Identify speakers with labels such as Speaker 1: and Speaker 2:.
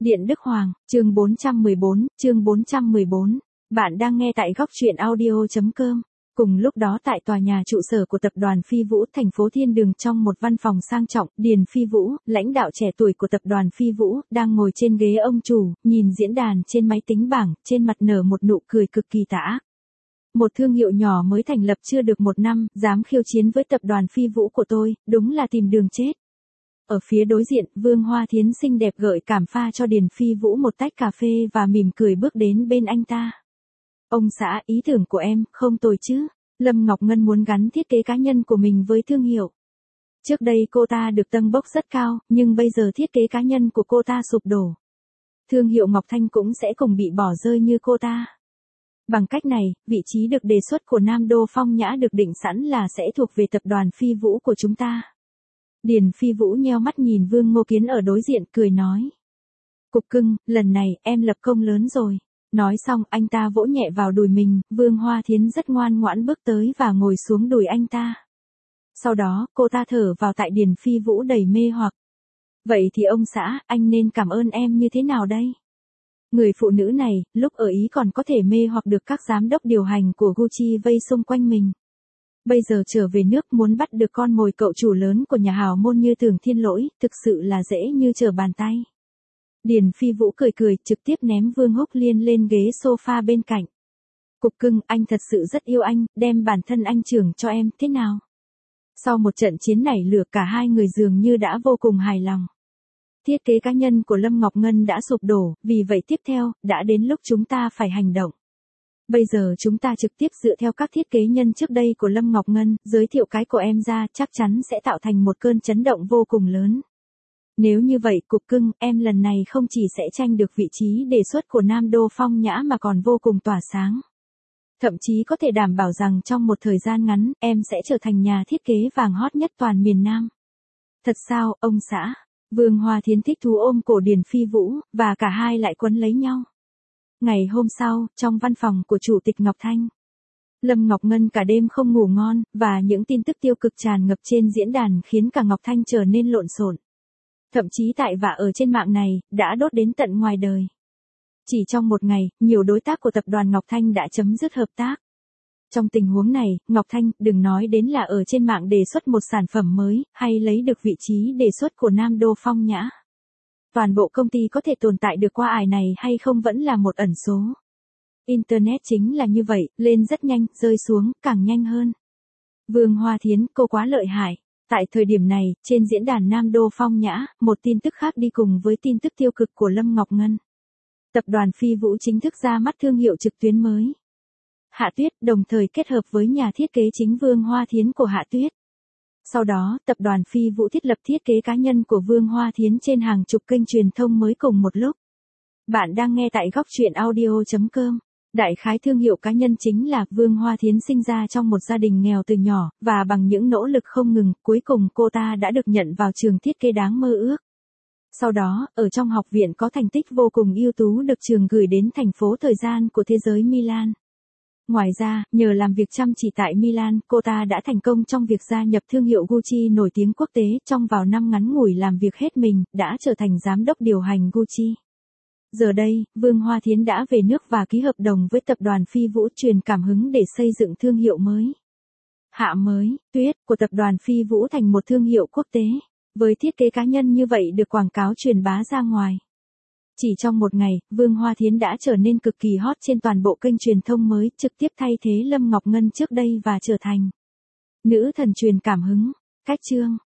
Speaker 1: Điện Đức Hoàng, chương 414. Bạn đang nghe tại góc truyện audio.com. Cùng lúc đó tại tòa nhà trụ sở của tập đoàn Phi Vũ thành phố Thiên Đường trong một văn phòng sang trọng, Điền Phi Vũ, lãnh đạo trẻ tuổi của tập đoàn Phi Vũ, đang ngồi trên ghế ông chủ, nhìn diễn đàn trên máy tính bảng, trên mặt nở một nụ cười cực kỳ tà ác. Một thương hiệu nhỏ mới thành lập chưa được một năm, dám khiêu chiến với tập đoàn Phi Vũ của tôi, đúng là tìm đường chết. Ở phía đối diện, Vương Hoa Thiến xinh đẹp gợi cảm pha cho Điền Phi Vũ một tách cà phê và mỉm cười bước đến bên anh ta. Ông xã, ý tưởng của em, không tồi chứ. Lâm Ngọc Ngân muốn gắn thiết kế cá nhân của mình với thương hiệu. Trước đây cô ta được tâng bốc rất cao, nhưng bây giờ thiết kế cá nhân của cô ta sụp đổ. Thương hiệu Ngọc Thanh cũng sẽ cùng bị bỏ rơi như cô ta. Bằng cách này, vị trí được đề xuất của Nam Đô Phong Nhã được định sẵn là sẽ thuộc về tập đoàn Phi Vũ của chúng ta. Điền Phi Vũ nheo mắt nhìn Vương Ngô Kiến ở đối diện, cười nói. Cục cưng, lần này em lập công lớn rồi. Nói xong, anh ta vỗ nhẹ vào đùi mình, Vương Hoa Thiến rất ngoan ngoãn bước tới và ngồi xuống đùi anh ta. Sau đó, cô ta thở vào tại Điền Phi Vũ đầy mê hoặc. Vậy thì ông xã, anh nên cảm ơn em như thế nào đây? Người phụ nữ này, lúc ở Ý còn có thể mê hoặc được các giám đốc điều hành của Gucci vây xung quanh mình. Bây giờ trở về nước muốn bắt được con mồi cậu chủ lớn của nhà hào môn như Tưởng Thiên Lỗi, thực sự là dễ như trở bàn tay. Điền Phi Vũ cười trực tiếp ném Vương Húc Liên lên ghế sofa bên cạnh. Cục cưng, anh thật sự rất yêu anh, đem bản thân anh trưởng cho em, thế nào? Sau một trận chiến nảy lửa cả hai người dường như đã vô cùng hài lòng. Thiết kế cá nhân của Lâm Ngọc Ngân đã sụp đổ, vì vậy tiếp theo, đã đến lúc chúng ta phải hành động. Bây giờ chúng ta trực tiếp dựa theo các thiết kế nhân trước đây của Lâm Ngọc Ngân, giới thiệu cái của em ra, chắc chắn sẽ tạo thành một cơn chấn động vô cùng lớn. Nếu như vậy, cục cưng, em lần này không chỉ sẽ tranh được vị trí đề xuất của Nam Đô Phong Nhã mà còn vô cùng tỏa sáng. Thậm chí có thể đảm bảo rằng trong một thời gian ngắn, em sẽ trở thành nhà thiết kế vàng hot nhất toàn miền Nam. Thật sao, ông xã? Vương Hoa Thiến thích thú ôm cổ Điền Phi Vũ, và cả hai lại quấn lấy nhau. Ngày hôm sau, trong văn phòng của Chủ tịch Ngọc Thanh, Lâm Ngọc Ngân cả đêm không ngủ ngon, và những tin tức tiêu cực tràn ngập trên diễn đàn khiến cả Ngọc Thanh trở nên lộn xộn. Thậm chí tại vạ ở trên mạng này, đã đốt đến tận ngoài đời. Chỉ trong một ngày, nhiều đối tác của tập đoàn Ngọc Thanh đã chấm dứt hợp tác. Trong tình huống này, Ngọc Thanh, đừng nói đến là ở trên mạng đề xuất một sản phẩm mới, hay lấy được vị trí đề xuất của Nam Đô Phong Nhã. Toàn bộ công ty có thể tồn tại được qua ải này hay không vẫn là một ẩn số. Internet chính là như vậy, lên rất nhanh, rơi xuống, càng nhanh hơn. Vương Hoa Thiến, cô quá lợi hại. Tại thời điểm này, trên diễn đàn Nam Đô Phong Nhã, một tin tức khác đi cùng với tin tức tiêu cực của Lâm Ngọc Ngân. Tập đoàn Phi Vũ chính thức ra mắt thương hiệu trực tuyến mới. Hạ Tuyết, đồng thời kết hợp với nhà thiết kế chính Vương Hoa Thiến của Hạ Tuyết. Sau đó, tập đoàn Phi Vũ thiết lập thiết kế cá nhân của Vương Hoa Thiến trên hàng chục kênh truyền thông mới cùng một lúc. Bạn đang nghe tại góc truyện audio.com. Đại khái thương hiệu cá nhân chính là Vương Hoa Thiến sinh ra trong một gia đình nghèo từ nhỏ, và bằng những nỗ lực không ngừng, cuối cùng cô ta đã được nhận vào trường thiết kế đáng mơ ước. Sau đó, ở trong học viện có thành tích vô cùng ưu tú được trường gửi đến thành phố thời gian của thế giới Milan. Ngoài ra, nhờ làm việc chăm chỉ tại Milan, cô ta đã thành công trong việc gia nhập thương hiệu Gucci nổi tiếng quốc tế, trong vào năm ngắn ngủi làm việc hết mình, đã trở thành giám đốc điều hành Gucci. Giờ đây, Vương Hoa Thiến đã về nước và ký hợp đồng với tập đoàn Phi Vũ truyền cảm hứng để xây dựng thương hiệu mới. Hạ mới, Tuyết, của tập đoàn Phi Vũ thành một thương hiệu quốc tế. Với thiết kế cá nhân như vậy được quảng cáo truyền bá ra ngoài. Chỉ trong một ngày, Vương Hoa Thiến đã trở nên cực kỳ hot trên toàn bộ kênh truyền thông mới, trực tiếp thay thế Lâm Ngọc Ngân trước đây và trở thành nữ thần truyền cảm hứng. Cách chương